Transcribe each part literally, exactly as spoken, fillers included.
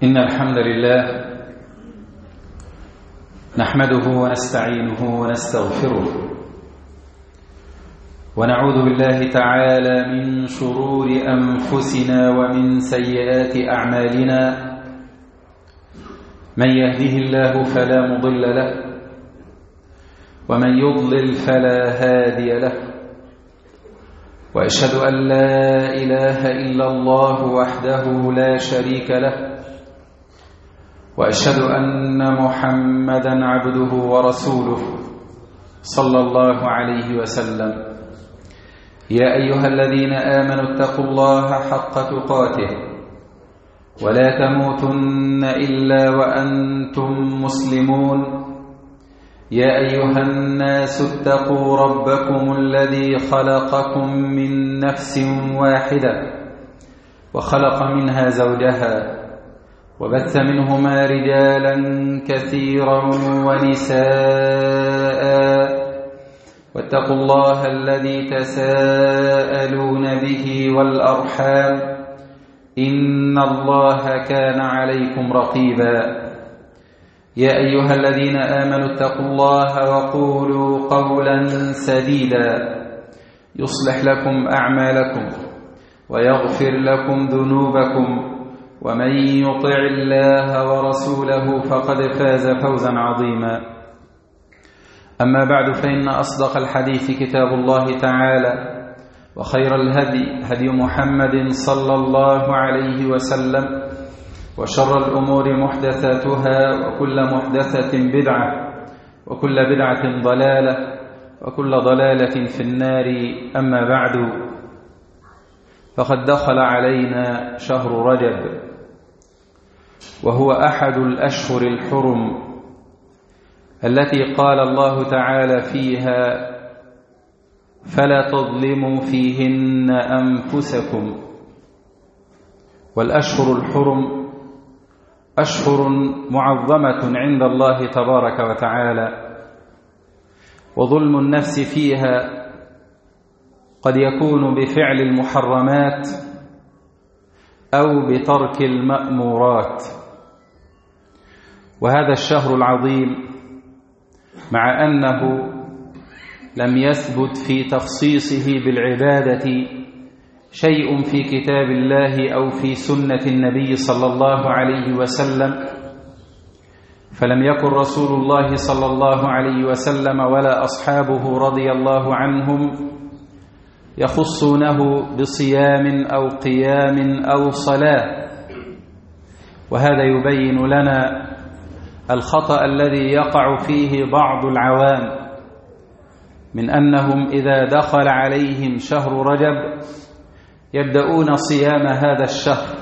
إن الحمد لله نحمده ونستعينه ونستغفره ونعوذ بالله تعالى من شرور أنفسنا ومن سيئات أعمالنا. من يهده الله فلا مضل له ومن يضلل فلا هادي له، وأشهد أن لا إله إلا الله وحده لا شريك له، وأشهد أن محمدًا عبده ورسوله صلى الله عليه وسلم. يا أيها الذين آمنوا اتقوا الله حق تقاته ولا تموتن إلا وأنتم مسلمون. يا أيها الناس اتقوا ربكم الذي خلقكم من نفس واحدة وخلق منها زوجها وبث منهما رجالا كثيرا ونساء، واتقوا الله الذي تساءلون به والأرحام إن الله كان عليكم رقيبا. يا أيها الذين آمنوا اتقوا الله وقولوا قولا سديدا يصلح لكم أعمالكم ويغفر لكم ذنوبكم، ومن يطع الله ورسوله فقد فاز فوزا عظيما. أما بعد، فإن أصدق الحديث كتاب الله تعالى، وخير الهدي هدي محمد صلى الله عليه وسلم، وشر الأمور محدثاتها، وكل محدثة بدعة، وكل بدعة ضلالة، وكل ضلالة في النار. أما بعد، فقد دخل علينا شهر رجب، وهو أحد الأشهر الحرم التي قال الله تعالى فيها: فلا تظلموا فيهن أنفسكم. والأشهر الحرم أشهر معظمة عند الله تبارك وتعالى، وظلم النفس فيها قد يكون بفعل المحرمات أو بترك المأمورات. وهذا الشهر العظيم مع أنه لم يثبت في تخصيصه بالعبادة شيء في كتاب الله أو في سنة النبي صلى الله عليه وسلم، فلم يكن رسول الله صلى الله عليه وسلم ولا أصحابه رضي الله عنهم يخصونه بصيام أو قيام أو صلاة. وهذا يبين لنا الخطأ الذي يقع فيه بعض العوام من أنهم إذا دخل عليهم شهر رجب يبدأون صيام هذا الشهر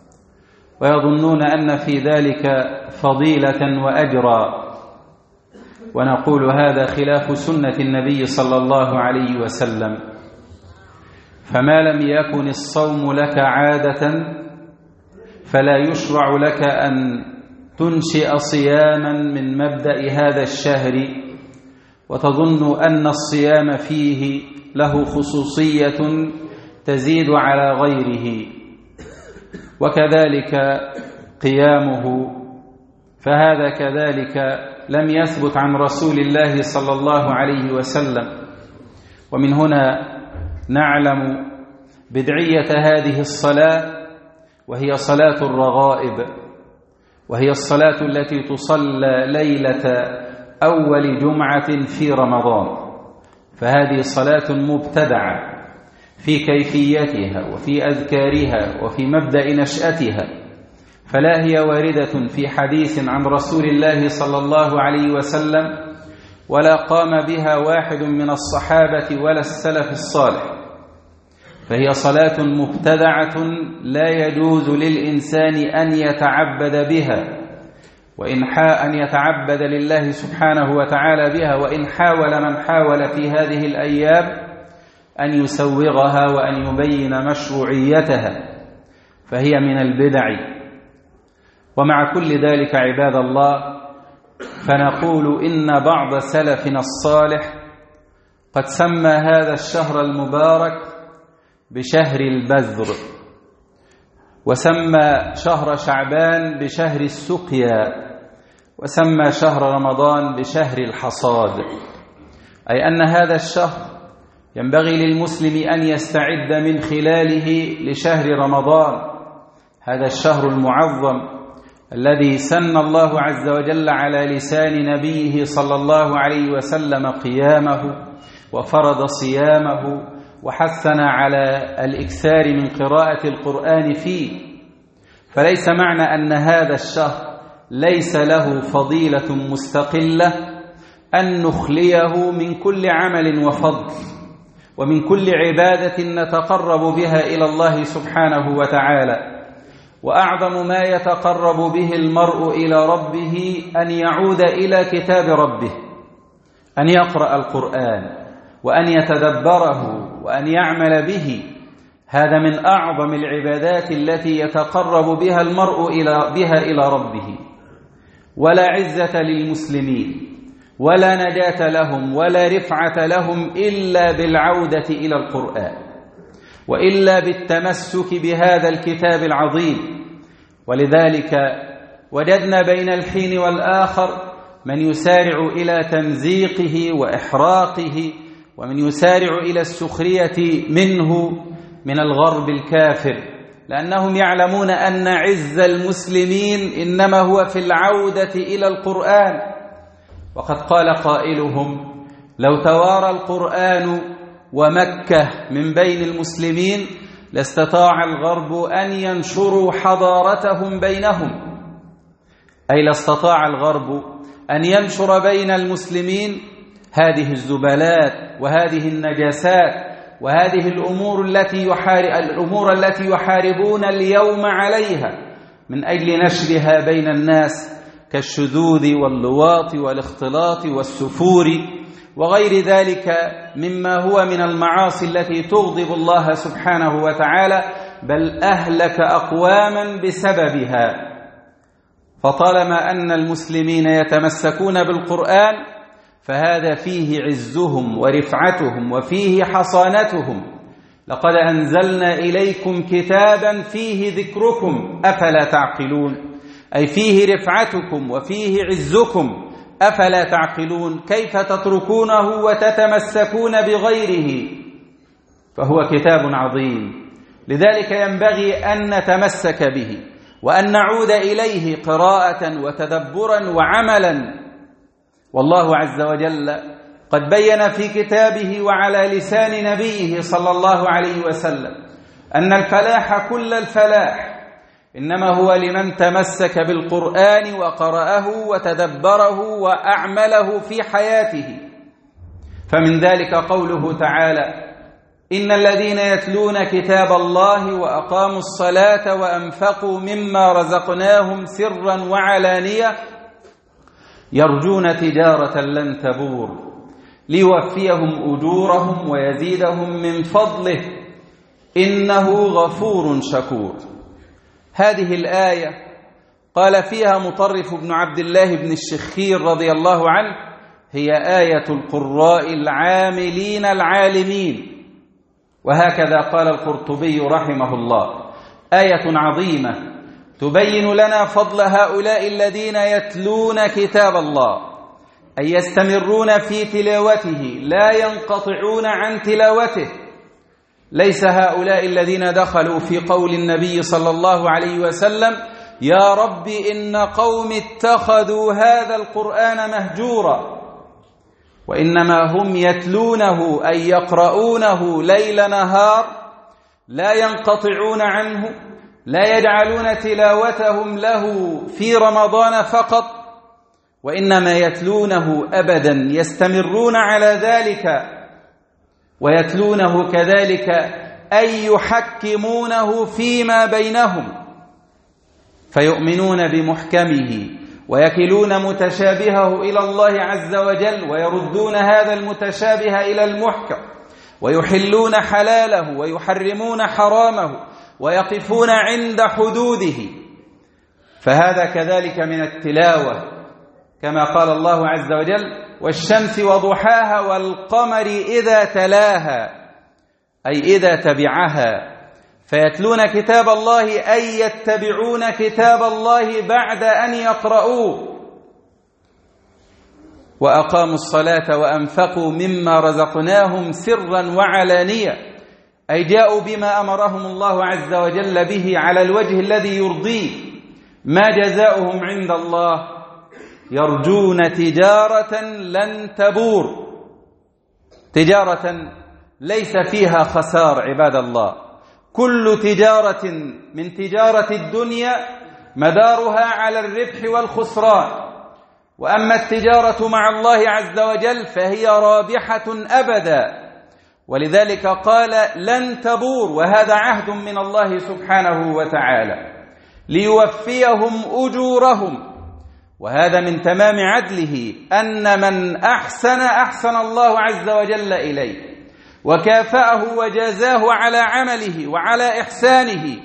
ويظنون أن في ذلك فضيلة وأجرا، ونقول هذا خلاف سنة النبي صلى الله عليه وسلم. فما لم يكن الصوم لك عادة فلا يشرع لك أن تنشئ صياما من مبدأ هذا الشهر وتظن أن الصيام فيه له خصوصية تزيد على غيره. وكذلك قيامه، فهذا كذلك لم يثبت عن رسول الله صلى الله عليه وسلم. ومن هنا نعلم بدعية هذه الصلاة، وهي صلاة الرغائب، وهي الصلاة التي تصلى ليلة أول جمعة في رمضان. فهذه صلاة مبتدعة في كيفيتها وفي أذكارها وفي مبدأ نشأتها، فلا هي واردة في حديث عن رسول الله صلى الله عليه وسلم، ولا قام بها واحد من الصحابة ولا السلف الصالح. فهي صلاة مبتدعة لا يجوز للإنسان أن يتعبد بها، وإن حاء أن يتعبد لله سبحانه وتعالى بها، وإن حاول من حاول في هذه الأيام أن يسوغها وأن يبين مشروعيتها، فهي من البدع. ومع كل ذلك عباد الله، فنقول إن بعض سلفنا الصالح قد سمى هذا الشهر المبارك بشهر البذر، وسمى شهر شعبان بشهر السقيا، وسمى شهر رمضان بشهر الحصاد، أي أن هذا الشهر ينبغي للمسلم أن يستعد من خلاله لشهر رمضان، هذا الشهر المعظم الذي سن الله عز وجل على لسان نبيه صلى الله عليه وسلم قيامه وفرض صيامه وحثنا على الإكثار من قراءة القرآن فيه. فليس معنى أن هذا الشهر ليس له فضيلة مستقلة أن نخليه من كل عمل وفضل ومن كل عبادة نتقرب بها إلى الله سبحانه وتعالى. وأعظم ما يتقرب به المرء إلى ربه أن يعود إلى كتاب ربه، أن يقرأ القرآن وأن يتدبره وأن يعمل به. هذا من أعظم العبادات التي يتقرب بها المرء إلى بها إلى ربه. ولا عزة للمسلمين ولا نجاة لهم ولا رفعة لهم إلا بالعودة إلى القرآن، وإلا بالتمسك بهذا الكتاب العظيم. ولذلك وجدنا بين الحين والآخر من يسارع إلى تمزيقه وإحراقه، ومن يسارع إلى السخرية منه من الغرب الكافر، لأنهم يعلمون أن عز المسلمين إنما هو في العودة إلى القرآن. وقد قال قائلهم: لو توارى القرآن ومكة من بين المسلمين لاستطاع الغرب أن ينشروا حضارتهم بينهم، أي لاستطاع الغرب أن ينشر بين المسلمين هذه الزبالات وهذه النجاسات وهذه الأمور التي يحارب الأمور التي يحاربون اليوم عليها من أجل نشرها بين الناس، كالشذوذ واللواط والاختلاط والسفور وغير ذلك مما هو من المعاصي التي تغضب الله سبحانه وتعالى، بل أهلك أقواما بسببها. فطالما أن المسلمين يتمسكون بالقرآن فهذا فيه عزهم ورفعتهم وفيه حصانتهم. لقد أنزلنا إليكم كتابا فيه ذكركم أفلا تعقلون، أي فيه رفعتكم وفيه عزكم أفلا تعقلون. كيف تتركونه وتتمسكون بغيره؟ فهو كتاب عظيم، لذلك ينبغي أن نتمسك به وأن نعود إليه قراءة وتدبرا وعملا. والله عز وجل قد بين في كتابه وعلى لسان نبيه صلى الله عليه وسلم أن الفلاح كل الفلاح إنما هو لمن تمسك بالقرآن وقرأه وتدبره وأعمله في حياته. فمن ذلك قوله تعالى: إن الذين يتلون كتاب الله وأقاموا الصلاة وأنفقوا مما رزقناهم سرا وعلانية يرجون تجارة لن تبور ليوفيهم أجورهم ويزيدهم من فضله إنه غفور شكور. هذه الآية قال فيها مطرف بن عبد الله بن الشخير رضي الله عنه: هي آية القراء العاملين العالمين. وهكذا قال القرطبي رحمه الله: آية عظيمة تبين لنا فضل هؤلاء الذين يتلون كتاب الله، أي يستمرون في تلاوته لا ينقطعون عن تلاوته. ليس هؤلاء الذين دخلوا في قول النبي صلى الله عليه وسلم: يا رب إن قوم اتخذوا هذا القرآن مهجورا، وإنما هم يتلونه أي يقرؤونه ليل نهار لا ينقطعون عنه، لا يجعلون تلاوتهم له في رمضان فقط، وإنما يتلونه أبدا، يستمرون على ذلك ويتلونه كذلك أي يحكمونه فيما بينهم، فيؤمنون بمحكمه ويكلون متشابهه إلى الله عز وجل ويردون هذا المتشابه إلى المحكم، ويحلون حلاله ويحرمون حرامه ويقفون عند حدوده. فهذا كذلك من التلاوة، كما قال الله عز وجل: والشمس وضحاها والقمر إذا تلاها، أي إذا تبعها. فيتلون كتاب الله أي يتبعون كتاب الله بعد أن يقرؤوه، وأقاموا الصلاة وأنفقوا مما رزقناهم سرا وعلانية، أي جاءوا بما أمرهم الله عز وجل به على الوجه الذي يرضيه. ما جزاؤهم عند الله؟ يرجون تجارة لن تبور، تجارة ليس فيها خسار عباد الله. كل تجارة من تجارة الدنيا مدارها على الربح والخسران، وأما التجارة مع الله عز وجل فهي رابحة أبدا، ولذلك قال لن تبور، وهذا عهد من الله سبحانه وتعالى ليوفيهم أجورهم. وهذا من تمام عدله أن من أحسن أحسن الله عز وجل إليه وكافأه وجازاه على عمله وعلى إحسانه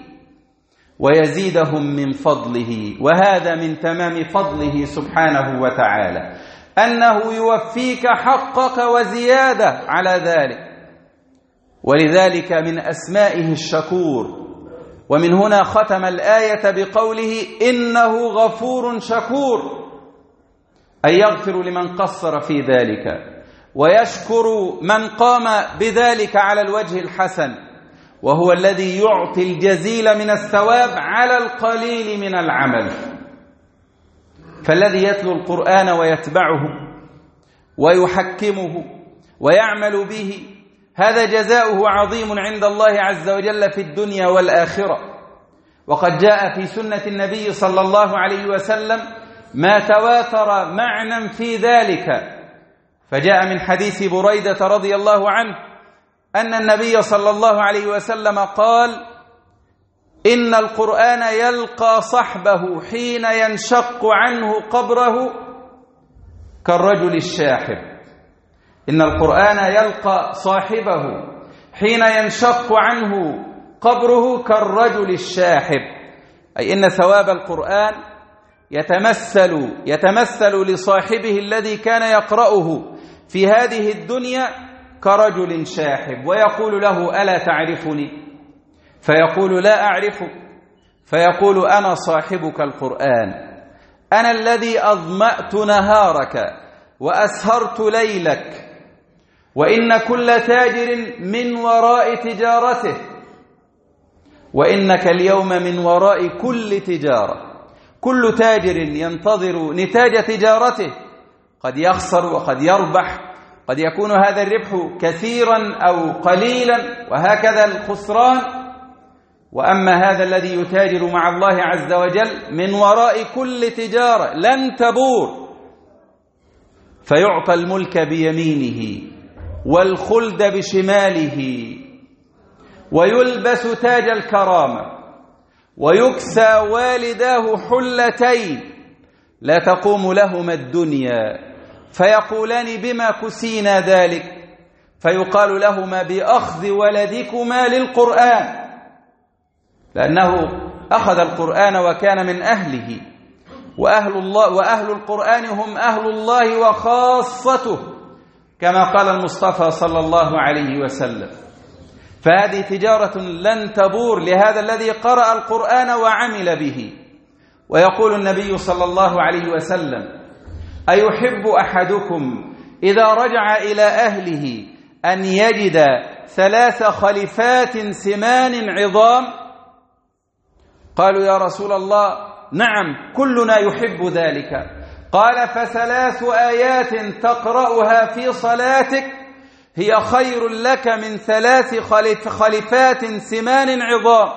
ويزيدهم من فضله. وهذا من تمام فضله سبحانه وتعالى أنه يوفيك حقك وزيادة على ذلك. ولذلك من أسمائه الشكور، ومن هنا ختم الآية بقوله إنه غفور شكور، أي يغفر لمن قصر في ذلك ويشكر من قام بذلك على الوجه الحسن، وهو الذي يعطي الجزيل من الثواب على القليل من العمل. فالذي يتلو القرآن ويتبعه ويحكمه ويعمل به هذا جزاؤه عظيم عند الله عز وجل في الدنيا والآخرة. وقد جاء في سنة النبي صلى الله عليه وسلم ما تواتر معنى في ذلك، فجاء من حديث بريدة رضي الله عنه أن النبي صلى الله عليه وسلم قال إن القرآن يلقى صحبه حين ينشق عنه قبره كالرجل الشاحب. إن القرآن يلقى صاحبه حين ينشق عنه قبره كالرجل الشاحب، أي إن ثواب القرآن يتمثل يتمثل لصاحبه الذي كان يقرأه في هذه الدنيا كرجل شاحب، ويقول له ألا تعرفني؟ فيقول لا أعرفك، فيقول أنا صاحبك القرآن، أنا الذي أظمأت نهارك وأسهرت ليلك، وإن كل تاجر من وراء تجارته، وإنك اليوم من وراء كل تجارة. كل تاجر ينتظر نتاج تجارته، قد يخسر وقد يربح، قد يكون هذا الربح كثيرا أو قليلا، وهكذا الخسران. وأما هذا الذي يتاجر مع الله عز وجل من وراء كل تجارة لن تبور، فيعطى الملك بيمينه والخلد بشماله، ويلبس تاج الكرامة، ويكسى والداه حلتين لا تقوم لهما الدنيا، فيقولان بما كسينا ذلك؟ فيقال لهما بأخذ ولدكما للقرآن، لأنه أخذ القرآن وكان من أهله، وأهل الله وأهل القرآن هم أهل الله وخاصته، كما قال المصطفى صلى الله عليه وسلم. فهذه تجارة لن تبور لهذا الذي قرأ القرآن وعمل به. ويقول النبي صلى الله عليه وسلم أيحب أحدكم إذا رجع إلى أهله أن يجد ثلاث خلفات سمان عظام؟ قالوا يا رسول الله نعم كلنا يحب ذلك. قال فثلاث آيات تقرأها في صلاتك هي خير لك من ثلاث خلفات سمان عظام،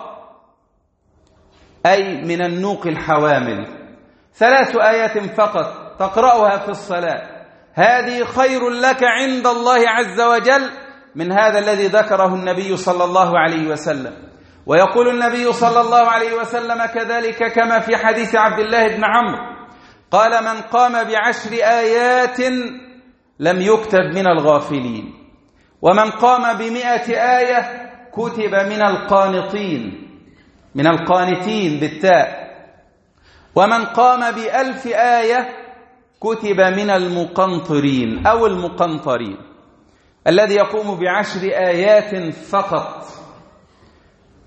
أي من النوق الحوامل. ثلاث آيات فقط تقرأها في الصلاة هذه خير لك عند الله عز وجل من هذا الذي ذكره النبي صلى الله عليه وسلم. ويقول النبي صلى الله عليه وسلم كذلك كما في حديث عبد الله بن عمرو قال من قام بعشر آيات لم يكتب من الغافلين، ومن قام بمئة آية كتب من القانطين، من القانتين بالتاء، ومن قام بألف آية كتب من المقنطرين أو المقنطرين، الذي يقوم بعشر آيات فقط.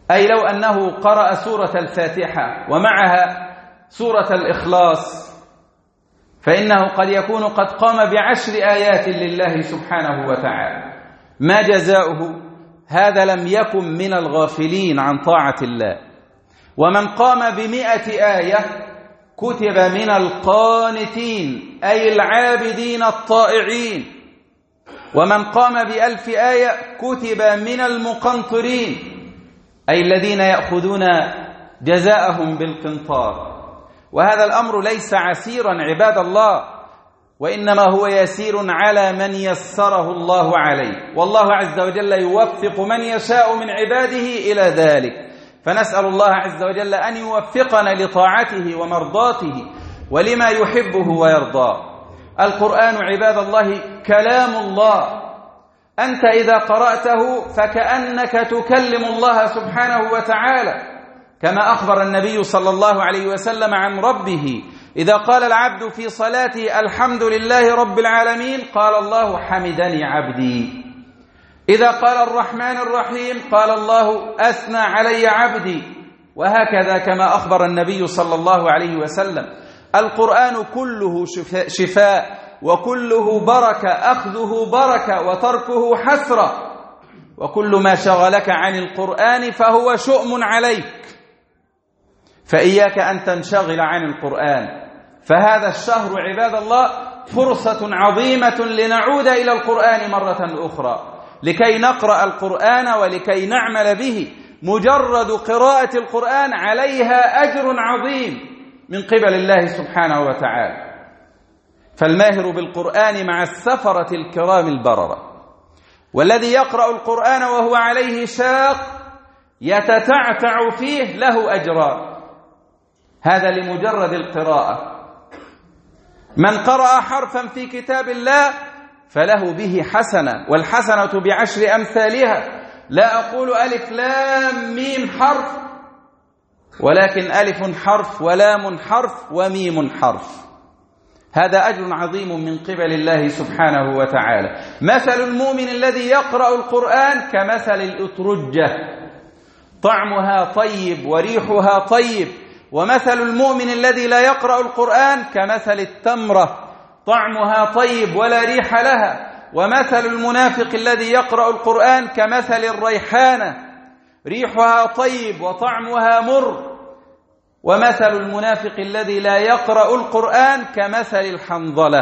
أي لو أنه قرأ سورة الفاتحة ومعها سورة الإخلاص فإنه قد يكون قد قام بعشر آيات لله سبحانه وتعالى. ما جزاؤه؟ هذا لم يكن من الغافلين عن طاعة الله. ومن قام بمئة آية كتب من القانتين أي العابدين الطائعين. ومن قام بألف آية كتب من المقنطرين أي الذين يأخذون جزاءهم بالقنطار. وهذا الأمر ليس عسيرا عباد الله، وإنما هو يسير على من يسره الله عليه، والله عز وجل يوفق من يشاء من عباده إلى ذلك. فنسأل الله عز وجل أن يوفقنا لطاعته ومرضاته ولما يحبه ويرضاه. القرآن عباد الله كلام الله، أنت إذا قرأته فكأنك تكلم الله سبحانه وتعالى، كما أخبر النبي صلى الله عليه وسلم عن ربه إذا قال العبد في صلاته الحمد لله رب العالمين قال الله حمدني عبدي. إذا قال الرحمن الرحيم قال الله أثنى علي عبدي. وهكذا كما أخبر النبي صلى الله عليه وسلم. القرآن كله شفاء وكله بركة، أخذه بركة وتركه حسرة، وكل ما شغلك عن القرآن فهو شؤم عليك، فإياك أن تنشغل عن القرآن. فهذا الشهر عباد الله فرصة عظيمة لنعود إلى القرآن مرة أخرى لكي نقرأ القرآن ولكي نعمل به. مجرد قراءة القرآن عليها أجر عظيم من قبل الله سبحانه وتعالى. فالماهر بالقرآن مع السفرة الكرام البررة، والذي يقرأ القرآن وهو عليه شاق يتتعتع فيه له أجران، هذا لمجرد القراءة. من قرأ حرفا في كتاب الله فله به حسنة، والحسنة بعشر أمثالها. لا أقول ألف لام ميم حرف، ولكن ألف حرف ولام حرف وميم حرف. هذا أجر عظيم من قبل الله سبحانه وتعالى. مثل المؤمن الذي يقرأ القرآن كمثل الأترجة، طعمها طيب وريحها طيب. ومثل المؤمن الذي لا يقرأ القرآن كمثل التمرة، طعمها طيب ولا ريح لها. ومثل المنافق الذي يقرأ القرآن كمثل الريحانة، ريحها طيب وطعمها مر. ومثل المنافق الذي لا يقرأ القرآن كمثل الحنظلة،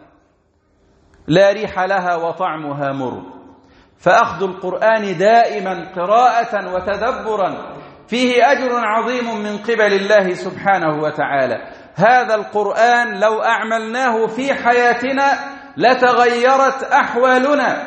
لا ريح لها وطعمها مر. فأخذ القرآن دائما قراءة وتدبرا فيه أجر عظيم من قبل الله سبحانه وتعالى. هذا القرآن لو أعملناه في حياتنا لتغيرت أحوالنا،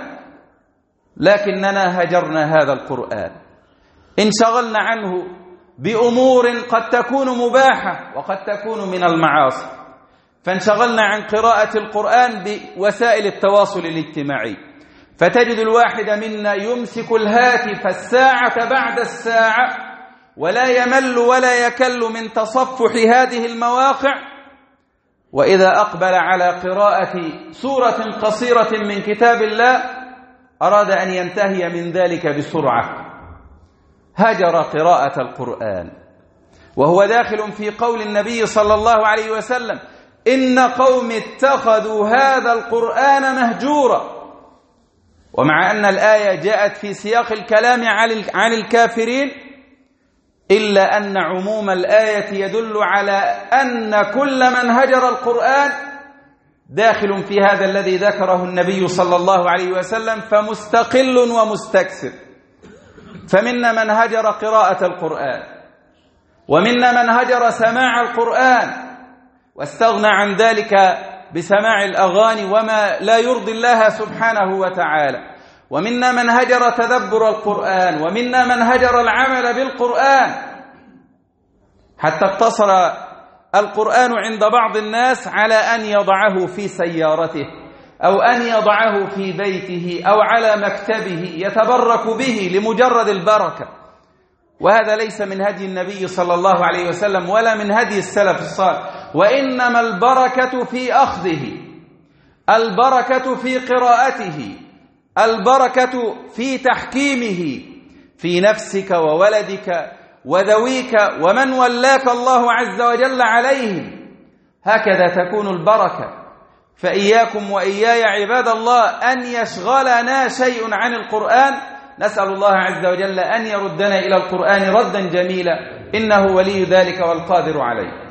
لكننا هجرنا هذا القرآن، انشغلنا عنه بأمور قد تكون مباحة وقد تكون من المعاصي، فانشغلنا عن قراءة القرآن بوسائل التواصل الاجتماعي. فتجد الواحد منا يمسك الهاتف الساعة بعد الساعة ولا يمل ولا يكل من تصفح هذه المواقع، وإذا أقبل على قراءة سورة قصيرة من كتاب الله أراد أن ينتهي من ذلك بسرعة، هجر قراءة القرآن. وهو داخل في قول النبي صلى الله عليه وسلم إن قوم اتخذوا هذا القرآن مهجورا. ومع أن الآية جاءت في سياق الكلام عن الكافرين، إلا أن عموم الآية يدل على أن كل من هجر القرآن داخل في هذا الذي ذكره النبي صلى الله عليه وسلم، فمستقل ومستكثر. فمنا من هجر قراءة القرآن، ومنا من هجر سماع القرآن واستغنى عن ذلك بسماع الأغاني وما لا يرضي الله سبحانه وتعالى، ومنا من هجر تدبر القرآن، ومنا من هجر العمل بالقرآن، حتى اقتصر القرآن عند بعض الناس على أن يضعه في سيارته أو أن يضعه في بيته أو على مكتبه يتبرك به لمجرد البركة. وهذا ليس من هدي النبي صلى الله عليه وسلم ولا من هدي السلف الصالح، وإنما البركة في أخذه، البركة في قراءته، البركة في تحكيمه، في نفسك وولدك وذويك ومن ولاك الله عز وجل عليهم. هكذا تكون البركة. فإياكم وإياي عباد الله أن يشغلنا شيء عن القرآن. نسأل الله عز وجل أن يردنا إلى القرآن ردا جميلا، إنه ولي ذلك والقادر عليه.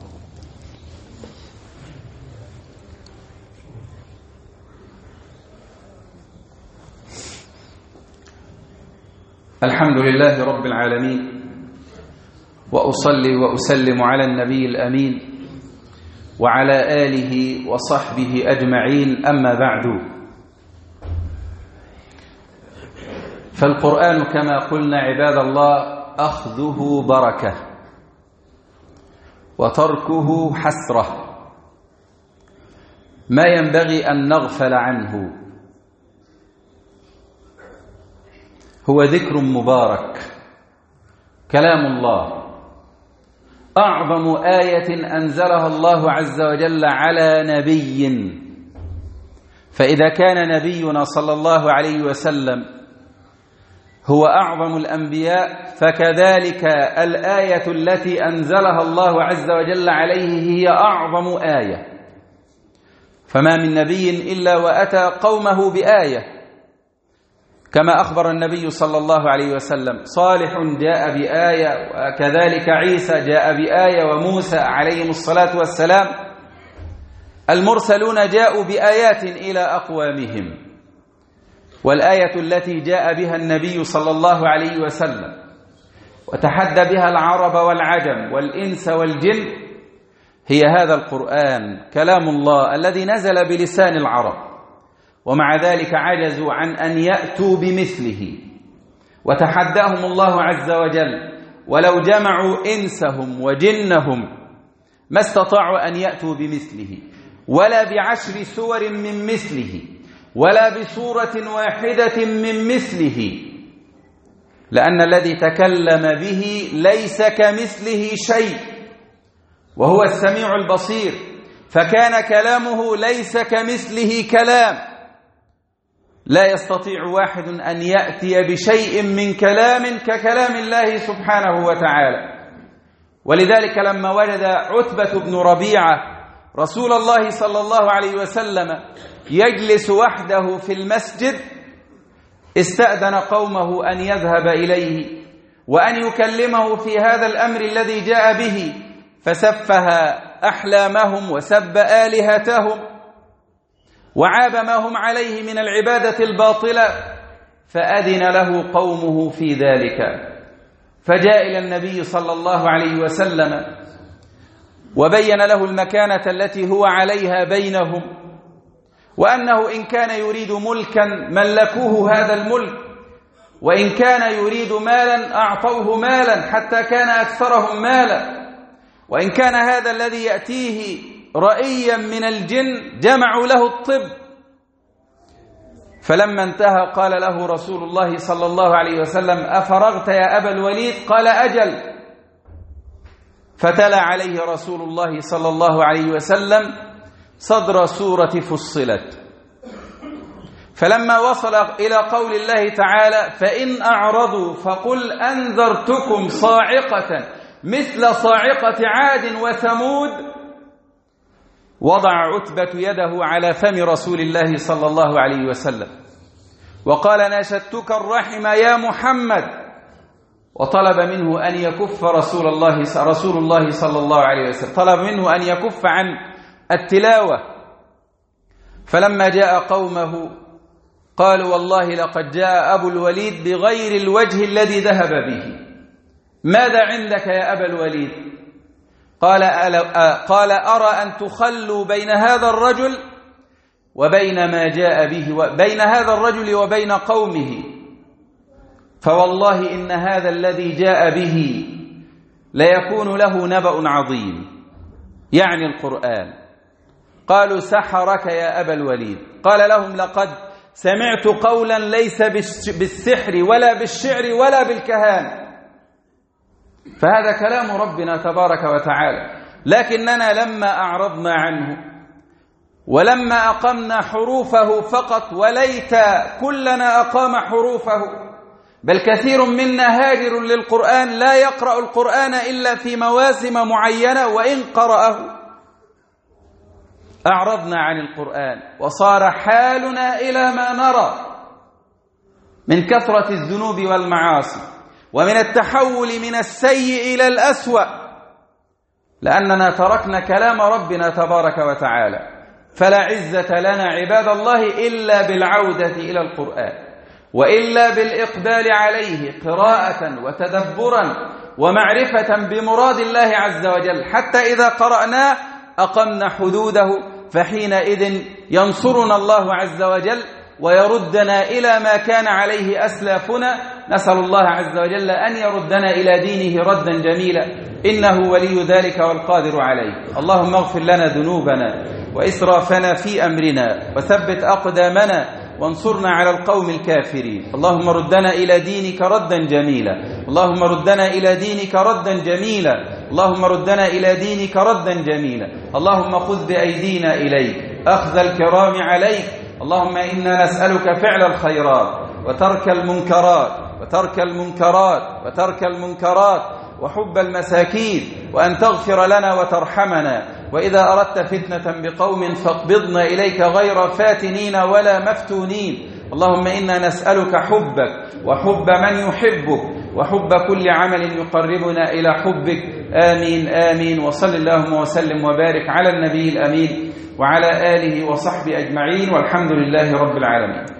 الحمد لله رب العالمين، وأصلي وأسلم على النبي الأمين وعلى آله وصحبه أجمعين، أما بعد. فالقرآن كما قلنا عباد الله أخذه بركة وتركه حسرة، ما ينبغي أن نغفل عنه. هو ذكر مبارك، كلام الله، أعظم آية أنزلها الله عز وجل على نبي. فإذا كان نبينا صلى الله عليه وسلم هو أعظم الأنبياء، فكذلك الآية التي أنزلها الله عز وجل عليه هي أعظم آية. فما من نبي إلا وأتى قومه بآية، كما أخبر النبي صلى الله عليه وسلم: صالح جاء بآية، وكذلك عيسى جاء بآية، وموسى عليهم الصلاة والسلام. المرسلون جاءوا بآيات إلى أقوامهم. والآية التي جاء بها النبي صلى الله عليه وسلم وتحدى بها العرب والعجم والإنس والجن هي هذا القرآن، كلام الله الذي نزل بلسان العرب، ومع ذلك عجزوا عن أن يأتوا بمثله. وتحداهم الله عز وجل: ولو جمعوا إنسهم وجنهم ما استطاعوا أن يأتوا بمثله، ولا بعشر سور من مثله، ولا بسورة واحدة من مثله، لأن الذي تكلم به ليس كمثله شيء، وهو السميع البصير، فكان كلامه ليس كمثله كلام. لا يستطيع واحد أن يأتي بشيء من كلام ككلام الله سبحانه وتعالى. ولذلك لما وجد عتبة بن ربيعة رسول الله صلى الله عليه وسلم يجلس وحده في المسجد، استأذن قومه أن يذهب إليه وأن يكلمه في هذا الأمر الذي جاء به، فسفه أحلامهم وسب آلهتهم وعاب ما هم عليه من العبادة الباطلة، فأذن له قومه في ذلك. فجاء إلى النبي صلى الله عليه وسلم وبين له المكانة التي هو عليها بينهم، وأنه إن كان يريد ملكا ملكوه هذا الملك، وإن كان يريد مالا أعطوه مالا حتى كان أكثرهم مالا، وإن كان هذا الذي يأتيه رأيا من الجن جمعوا له الطب. فلما انتهى قال له رسول الله صلى الله عليه وسلم: أفرغت يا أبا الوليد؟ قال: أجل. فتلا عليه رسول الله صلى الله عليه وسلم صدر سورة فصلت. فلما وصل إلى قول الله تعالى: فإن أعرضوا فقل أنذرتكم صاعقة مثل صاعقة عاد وثمود، وضع عتبة يده على فم رسول الله صلى الله عليه وسلم وقال: ناشدتك الرحم يا محمد، وطلب منه أن يكف رسول الله رسول الله صلى الله عليه وسلم، طلب منه أن يكف عن التلاوة. فلما جاء قومه قالوا: والله لقد جاء أبو الوليد بغير الوجه الذي ذهب به، ماذا عندك يا أبا الوليد؟ قال: قال أرى أن تخلوا بين هذا الرجل وبين ما جاء به، بين هذا الرجل وبين قومه، فوالله إن هذا الذي جاء به ليكون له نبأ عظيم، يعني القرآن. قالوا: سحرك يا أبا الوليد. قال لهم: لقد سمعت قولا ليس بالسحر ولا بالشعر ولا بالكهانة. فهذا كلام ربنا تبارك وتعالى، لكننا لما أعرضنا عنه ولما أقمنا حروفه فقط، وليت كلنا أقام حروفه، بل كثير منا هاجر للقرآن لا يقرأ القرآن إلا في مواسم معينة، وإن قرأه أعرضنا عن القرآن، وصار حالنا إلى ما نرى من كثرة الذنوب والمعاصي ومن التحول من السيء إلى الأسوأ، لأننا تركنا كلام ربنا تبارك وتعالى. فلا عزة لنا عباد الله إلا بالعودة إلى القرآن، وإلا بالإقبال عليه قراءة وتدبرا ومعرفة بمراد الله عز وجل، حتى إذا قرأناه أقمنا حدوده، فحينئذ ينصرنا الله عز وجل ويردنا إلى ما كان عليه أسلافنا. نسأل الله عز وجل أن يردنا إلى دينه ردا جميلا، إنه ولي ذلك والقادر عليه. اللهم اغفر لنا ذنوبنا وإسرافنا في أمرنا، وثبت أقدامنا، وانصرنا على القوم الكافرين. اللهم ردنا إلى دينك ردا جميلا، اللهم ردنا إلى دينك ردا جميلا، اللهم ردنا إلى دينك ردا جميلا. اللهم خذ بأيدينا إليك أخذ الكرام عليك. اللهم إنا نسألك فعل الخيرات وترك المنكرات وترك المنكرات وترك المنكرات وحب المساكين، وأن تغفر لنا وترحمنا، وإذا أردت فتنة بقوم فاقبضنا إليك غير فاتنين ولا مفتونين. اللهم إنا نسألك حبك وحب من يحبك وحب كل عمل يقربنا إلى حبك. آمين آمين. وصل اللهم وسلم وبارك على النبي الأمين وعلى آله وصحبه أجمعين، والحمد لله رب العالمين.